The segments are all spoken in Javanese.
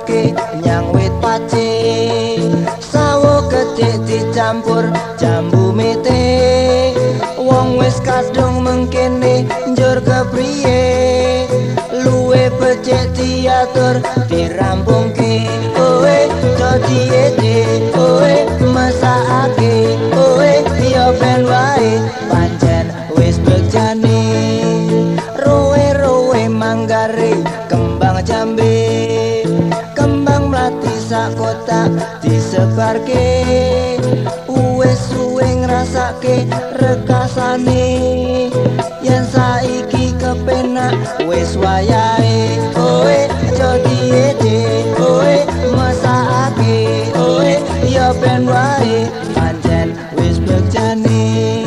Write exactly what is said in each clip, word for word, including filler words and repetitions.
rambatke nyang wit pace sawo kecik dicampur jambu mete wong wis kadung mengkene njur kepriye luwe becik diatur dirampungke oe dadi ede oe masakake oe yo ben wae pancen wis bejane rowe-rowe manggare kembang jambe kembang mlati sak kotak disebarke wis suwe ngrasake rekasane yen saiki kepenak wis wayahe oe dadi ede oe masakake oe yo ben wae pancen wis bejane.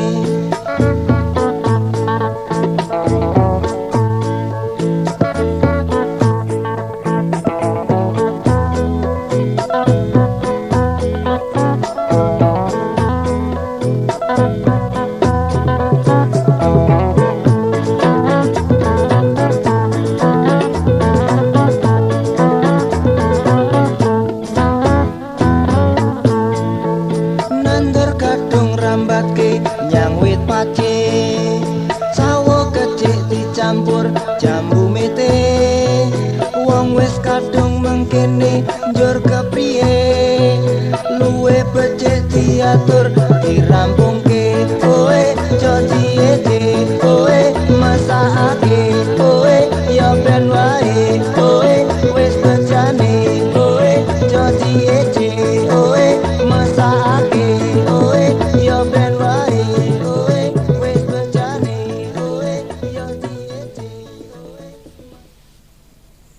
Rambatke nyang wit pace sawo kecik dicampur jambu mete wong wis kadung mengkene njur kepriye luwe becik diatur dirampung